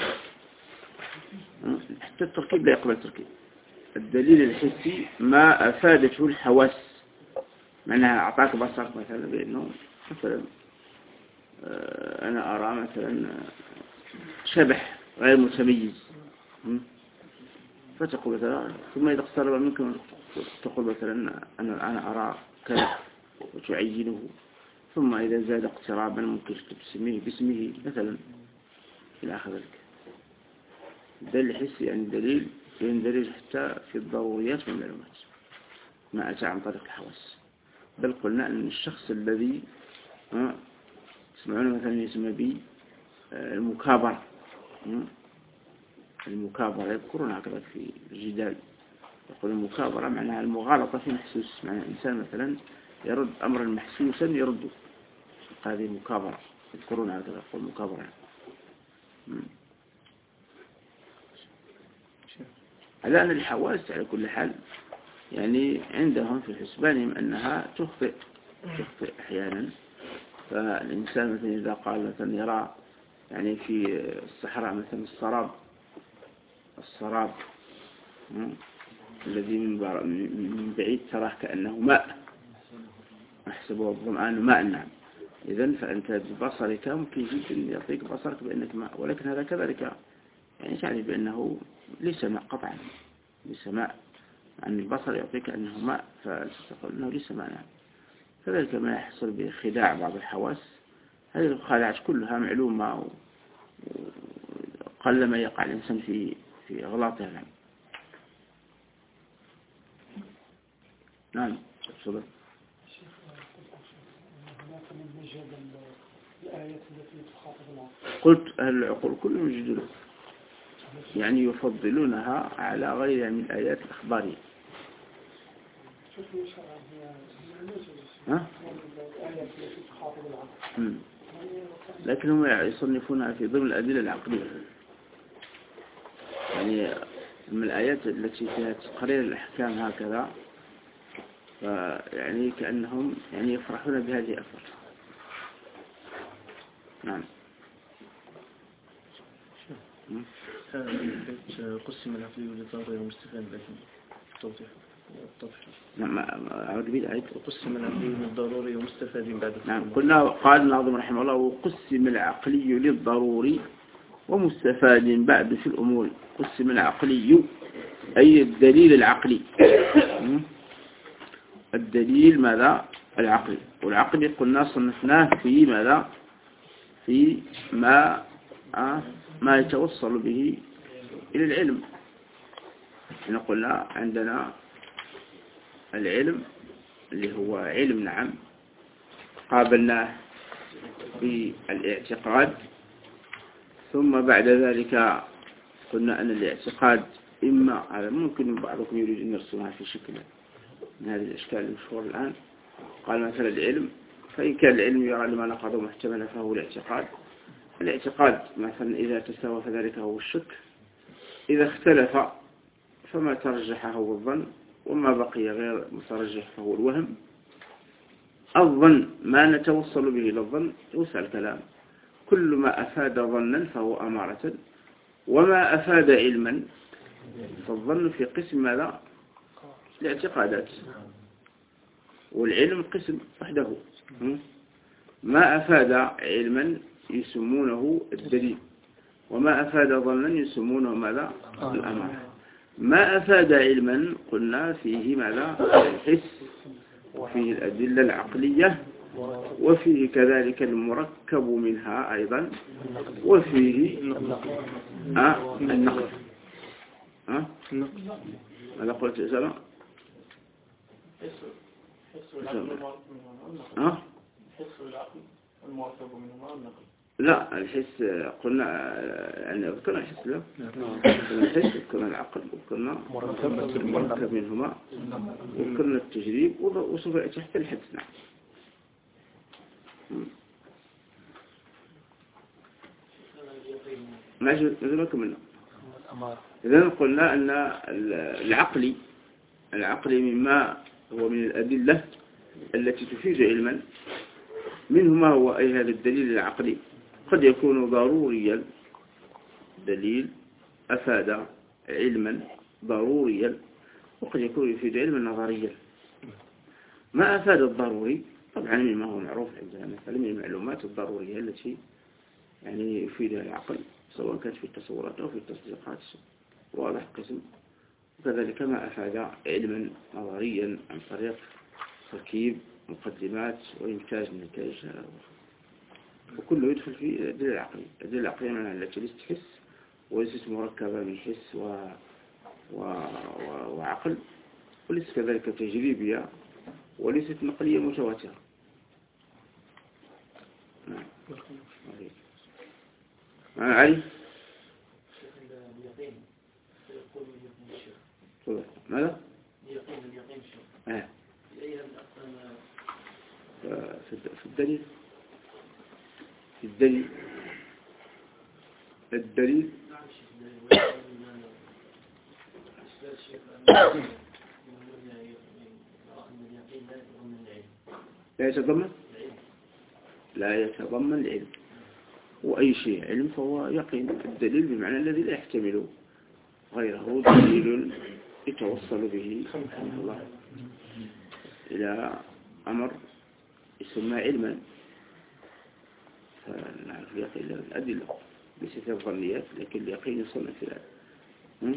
حتى التركيب لا يقبل التركيب. الدليل الحسي ما أفادته الحواس، معناها أعطاك بصرك مثلا بأنه مثلا أنا أرى مثلا شبح غير متميز، فتقول مثلا ثم إذا اقترب منك تقول مثلا أنا أنا أرى كذا وتعينه، ثم إذا زاد اقترابا ممكن تسميه باسمه مثلا إلى آخر ذلك. الدليل الحسي يعني دليل يندرج حتى في الضروريات والمعلومات ما أتى عن طريق الحواس. بل قلنا أن الشخص الذي تسمعون مثلا يسمى به المكابرة، المكابرة يذكرون هكذا في الجدال، يقول المكابرة معناها المغالطة في محسوس، معنى إنسان مثلا يرد أمرا محسوسا يرده، هذه مكابرة يذكرون هكذا، يقول مكابرة. الآن الحواس على كل حال يعني عندهم في حسبانهم أنها تخطئ تخطئ أحيانا. فالإنسان مثلا إذا قال مثلا يرى يعني في الصحراء مثلا السراب السراب الذي من بعيد تراه كأنه ماء، أحسبه الظمآن ماء. نعم. إذن فأنت ببصرك ممكن جدا يعطيك بصرك بأنك ماء، ولكن هذا كذلك يعني تعني بأنه ليس ماء قطعا، ليس ماء، عن البصر يعطيك أنه ماء فتقول أنه ليس ماء. نعم. كذلك ما يحصل بخداع بعض الحواس، هذه الخداعات كلها معلومة وقل ما يقع الإنسان في في أغلاطها. نعم. نعم تفضل. قلت أهل العقول كلهم يجدون يعني يفضلونها على غيرها من الآيات الأخبارية. ها؟ لكنهم يصنفونها في ضمن الأدلة العقلية، يعني من الآيات التي فيها تقرير الأحكام هكذا، يعني كأنهم يعني يفرحون بهذه أكثر. نعم. قسم العقلي والضروري والمستفاد لكن توضيح توضيح. نعم أعود بالآية. وقسم العقلي للضروري ومستفاد بعد. نعم. قلنا قال الناظم رحمه الله وقسم العقلي للضروري ومستفاد بعد في الأمور. قسم العقلي أي الدليل العقلي، الدليل ماذا؟ العقلي. والعقلي قلنا صنفناه في ماذا؟ في ما آه ما يتوصل به إلى العلم. نقول عندنا العلم اللي هو علم، نعم، قابلناه في الاعتقاد، ثم بعد ذلك قلنا أن الاعتقاد إما هذا ممكن بعضكم يريد أن يرسمها في شكل من هذه الأشكال المشهورة الآن. قال مثلا العلم، فإن كان العلم يرى لما نقضه محتملا فهو الاعتقاد. الاعتقاد مثلا إذا تساوى فذلك هو الشك، إذا اختلف فما ترجح هو الظن، وما بقي غير مترجح فهو الوهم. الظن ما نتوصل به إلى الظن يوسع الكلام، كل ما أفاد ظنا فهو أمارة، وما أفاد علما فالظن في قسم ماذا؟ الاعتقادات. والعلم قسم وحده. ما أفاد علما يسمونه الدليل، وما أفاد ظنا يسمونه ماذا؟ الأمارة. ما أفاد علما قلنا فيه ماذا؟ الحس، وفيه الأدلة العقلية، وفيه كذلك المركب منها أيضا، وفيه آه النقل. ها؟ ماذا قلت يا سلام؟ ها؟ لا، الحس قلنا يعني ذكرنا الحس، لا الحس ذكرنا العقل، وذكرنا المركب منهما، وذكرنا التجريب، وسوف يأتي تحت الحس. نعم. ماشي نزل كملنا. إذا قلنا أن العقل العقل مما هو من الأدلة التي تفيد علما، منهما هو أي هذا الدليل العقلي قد يكون ضروريا، دليل أفاد علما ضروريا، وقد يكون يفيد علما نظريا. ما أفاد الضروري طبعا مما هو معروف عندنا مثلا من المعلومات الضرورية التي يعني يفيدها العقل، سواء كانت في التصورات أو في التصديقات، واضح قسم. وكذلك ما أفاد علما نظريا عن طريق تركيب مقدمات وإنتاج نتائج، وكله يدخل في الأدلة العقلية. الأدلة العقلية معناها التي ليست حس، وليست مركبة من حس و... و... و... وعقل، وليست كذلك تجريبية، وليست نقلية متواترة. نعم. علي ماذا؟ آه. في الدليل في الدليل الدليل لا يتضمن لا يتضمن العلم، وأي شيء علم فهو يقين. الدليل بمعنى الذي لا يحتمل غيره، دليل يتوصل به الله إلى أمر يسمى علما. فنعرف اليقين الأدلة ليست الظنيات، لكن اليقين يصنع في العلم.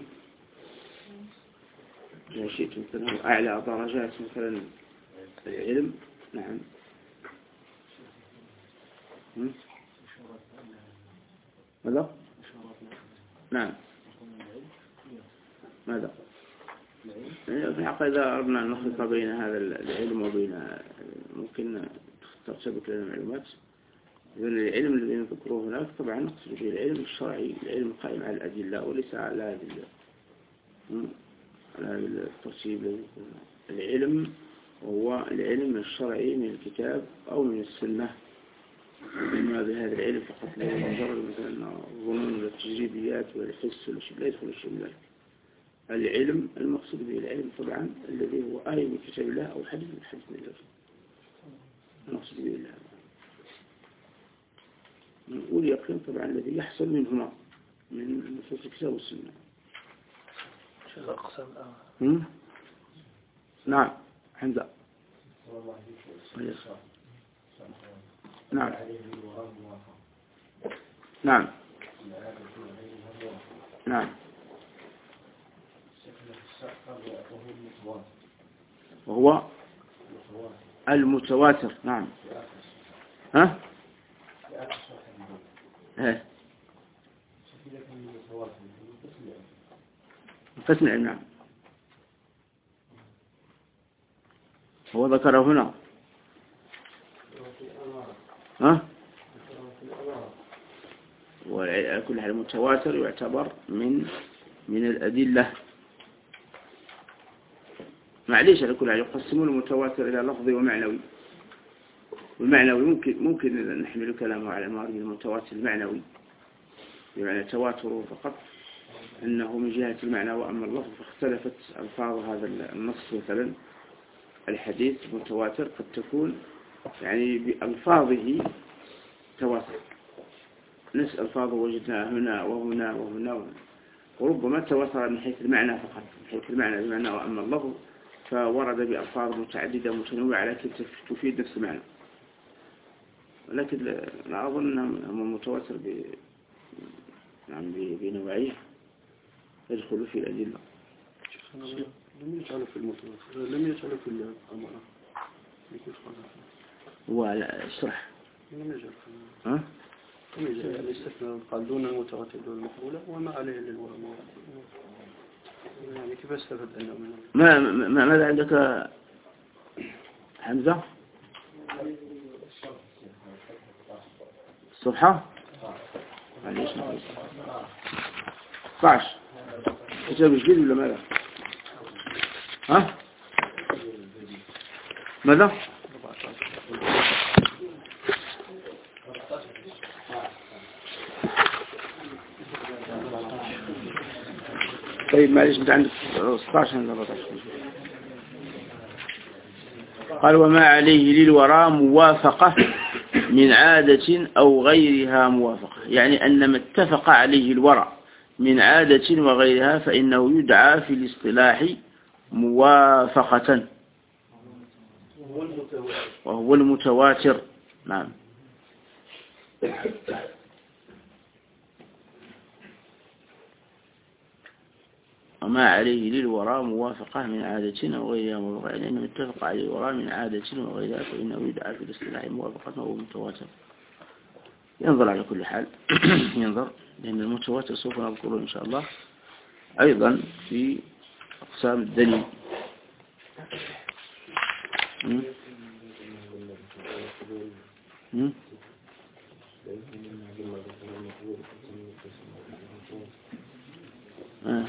إذا شئت مثلا أعلى درجات مثلا العلم. نعم. ماذا؟ نعم. ماذا؟ إذا أردنا أن نخلط بين هذا العلم وبين ممكن ترتبك لنا معلومات. إذن العلم الذي نذكره هناك طبعا نقصد به العلم الشرعي، العلم القائم على الأدلة وليس على هذا على الترتيب. العلم هو العلم الشرعي من الكتاب أو من السنة، وما بهذا العلم فقط لا مجرد مثلا الظنون والتجريبيات والحس والشيء، لا يدخل الشيء من ذلك. العلم المقصود به العلم طبعا الذي هو آية من كتاب الله أو حديث من حديث الله المقصود به الله، واليقين طبعا الذي يحصل منهما من نصوص الكتاب والسنة. نعم. حمزة. نعم. نعم. نعم. وهو المتواتر. نعم. ها؟ ها؟ قسم العلم. نعم. هو ذكره هنا. ها؟ وكل حال المتواتر يعتبر من من الأدلة. معليش على كل حال يقسمون المتواتر إلى لفظي ومعنوي. والمعنوي ممكن ممكن نحمل كلامه على المعرض المتواتر المعنوي، بمعنى تواتره فقط أنه من جهة المعنى، وأما اللفظ فاختلفت ألفاظ هذا النص. مثلا الحديث متواتر قد تكون يعني بألفاظه تواتر، نفس ألفاظه وجدناها هنا وهنا وهنا وهنا، وربما تواتر من حيث المعنى فقط، من حيث المعنى بمعنى، وأما اللفظ فورد بألفاظ متعددة متنوعة لكن تفيد نفس المعنى، ولكن لا أظن أنه متواتر ب يعني بنوعيه يدخل في الأدلة. لم يجعله في المتواتر، لم يجعله في الأمارة. هو لا اشرح. لم يجعل. ها؟ لم يجعل يعني استثناء قال دون المتواتر دون المقبولة وما عليه للورم. يعني كيف استفد أنه منه؟ ما ما ماذا عندك حمزة؟ الصفحة؟ معليش نقول ستة عشر كتاب جديد ولا ماذا؟ ها؟ ماذا؟ طيب معليش انت عندك ستة عشر ولا أربعة عشر؟ قال وما عليه للوراء موافقة من عادة أو غيرها موافقة، يعني أن ما اتفق عليه الوراء من عادة وغيرها فإنه يدعى في الاصطلاح موافقة، وهو المتواتر. نعم. وما عليه للوراء موافقة من عادة أو غيرها موافقة، يعني أنه اتفق عليه الوراء من عادة وغيرها فإنه يدعى في الاصطلاح موافقة وهو متواتر. ينظر على كل حال ينظر، لأن المتواتر سوف نذكره إن شاء الله أيضا في أقسام الدليل. م? م? آه.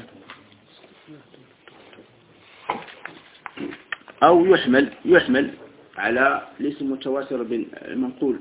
أو يحمل يحمل على الاسم متواتر بالمنقول،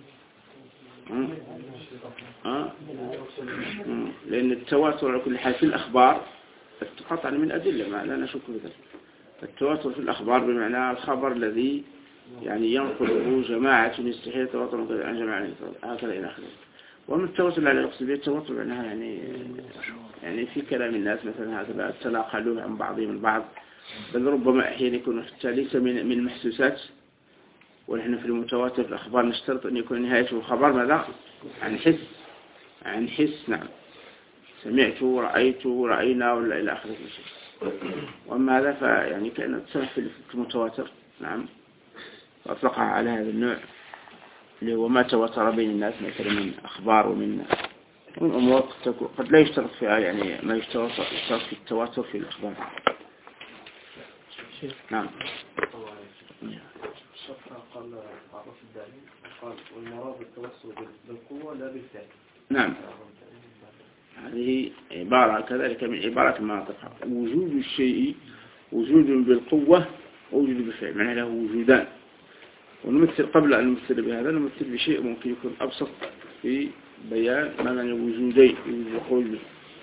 أه؟ لأن التواتر على كل حال في الأخبار قطعا من أدلة، ما لا نشك في ذلك. التواتر في الأخبار بمعنى الخبر الذي يعني ينقله جماعة يستحيل التواتر عن جماعة هكذا إلى آخره. ومن التواتر على الأقصى التواتر معناها يعني يعني في كلام الناس مثلا هكذا التناقل عن بعضهم البعض، بل ربما أحيانا يكون حتى ليس من من المحسوسات. ونحن في المتواتر في الأخبار نشترط أن يكون نهايته الخبر ماذا؟ عن حس، عن حس. نعم، سمعت رأيت رأينا ولا إلى آخره شيء. وأما هذا فيعني كأنه تصرف في المتواتر. نعم، وأطلقها على هذا النوع اللي هو ما تواتر بين الناس مثلا من أخبار ومن من أمور قد لا يشترط فيها يعني ما يشترط في التواتر في الأخبار. نعم. قال عرف الدليل قال والمراد التوسل بالقوة لا بالفعل. نعم، هذه عبارة كذلك من عبارات المناطق. وجود الشيء وجود بالقوة ووجود بالفعل، معنى له وجودان. ونمثل قبل أن نمثل بهذا نمثل بشيء ممكن يكون أبسط في بيان ما معنى وجودين وجود.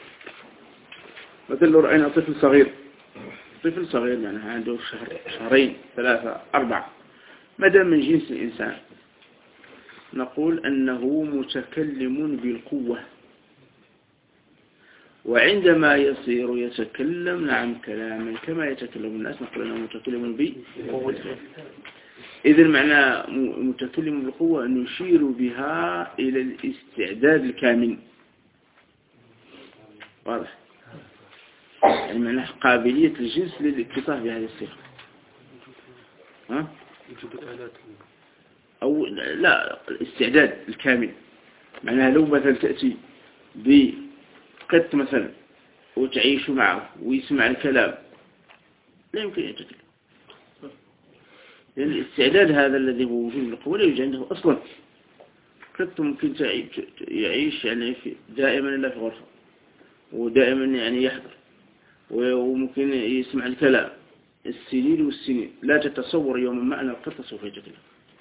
مثل لو رأينا طفل صغير، طفل صغير يعني عنده شهر شهرين ثلاثة أربعة، مدى من جنس الإنسان نقول أنه متكلم بالقوة، وعندما يصير يتكلم نعم كلاما كما يتكلم الناس نقول أنه متكلم بالقوة. إذن معنى متكلم بالقوة أن نشير بها إلى الاستعداد الكامل. واضح؟ يعني معنى قابلية الجنس للاتصاف بهذه الصيغة. ها؟ أو لا، الاستعداد الكامل معناها لو مثلا تأتي بقط مثلا وتعيش معه ويسمع الكلام لا يمكن أن يتكلم، لأن الاستعداد هذا الذي هو وجود القوة لا يوجد عنده أصلا. قط ممكن يعيش يعني في دائما إلا في غرفة ودائما يعني يحضر وممكن يسمع الكلام السنين والسنين، لا تتصور يوما ما أن القط سوف يتكلم.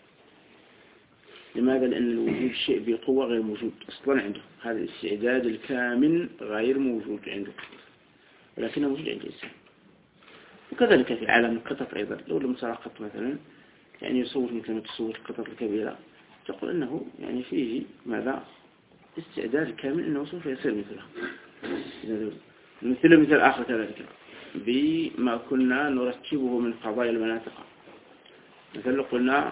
لماذا؟ لأن الوجود شيء بقوة غير موجود أصلا عنده، هذا الاستعداد الكامل غير موجود عنده، ولكنه موجود عند الإنسان. وكذلك في عالم القطط أيضا، لو لم ترى قط مثلا يعني يصور مثل ما تصور القطط الكبيرة تقول أنه يعني فيه ماذا؟ استعداد كامل أنه سوف يصير مثلها. مثل مثل آخر كذلك بما كنا نرتبه من قضايا المناطق. مثلا قلنا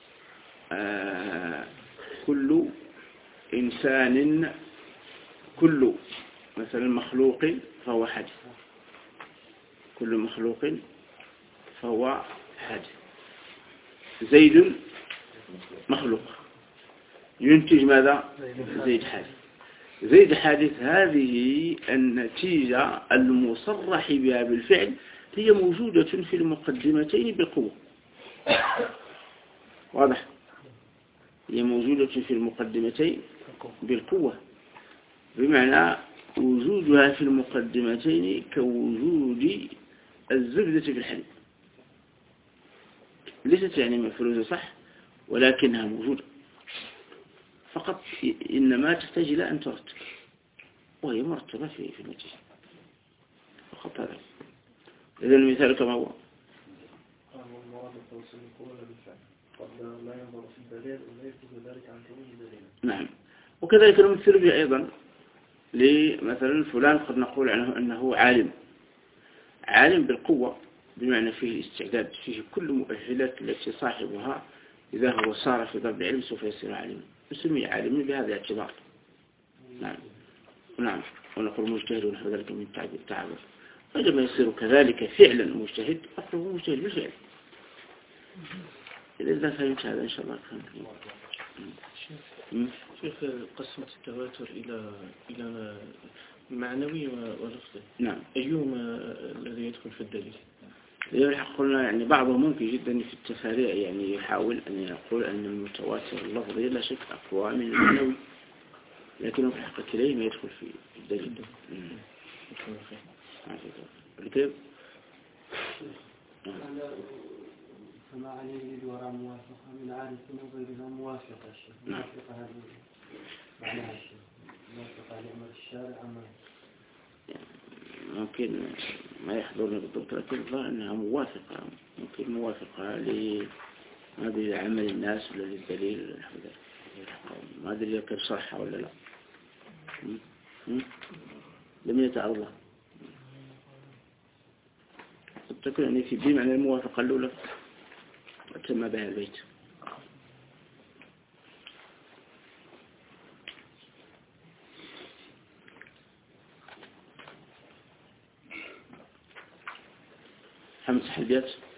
آه كل إنسان، كل مثلا مخلوق فهو حادث، كل مخلوق فهو حادث. زيد مخلوق ينتج ماذا؟ زيد حادث. زيد حادث هذه النتيجة المصرح بها بالفعل هي موجودة في المقدمتين بالقوة. واضح؟ هي موجودة في المقدمتين بالقوة، بمعنى وجودها في المقدمتين كوجود الزبدة في الحليب. ليست يعني مفروزة صح، ولكنها موجودة فقط، إنما تحتاج إلى أن ترتب، وهي مرتبة في في النتيجة فقط. هذا إذن المثال كما هو. نعم. وكذلك نمثل به أيضا لمثلا فلان قد نقول عنه أنه عالم، عالم بالقوة، بمعنى فيه الاستعداد، فيه كل مؤهلات التي صاحبها إذا هو صار في ضرب العلم سوف يصير عالما، نسميه عالما بهذا الاعتبار. نعم. نعم. ونقول مجتهد ونحو ذلك من تعبير التعبير. فلما يصير كذلك فعلا مجتهد أقول مجتهد بالفعل. إذا فهمت هذا إن شاء الله فهمت. شيخ، قسمة التواتر إلى إلى معنوي ولفظي. نعم. أيهما الذي يدخل في الدليل؟ يلحق قلنا يعني بعضهم ممكن جدا في التفاريع يعني يحاول أن يقول أن المتواتر اللفظي لا شك أقوى من المعنوي، لكنه في الحقيقة كليهما يدخل في الدليل. الكيف؟ فما عليه الوراء موافقة من عارف من غيرها موافقة الشيء، موافقة هذه معناها الشيء، موافقة لأمر الشارع أما ممكن ما يحضرني بالضبط، لكن الظاهر أنها موافقة، ممكن موافقة لما أدري عمل الناس ولا للدليل، ما أدري كيف صحة ولا لا، لم يتعرض له. تكون يعني في بمعنى الموافقة الأولى تم بها البيت. خمس حلبيات.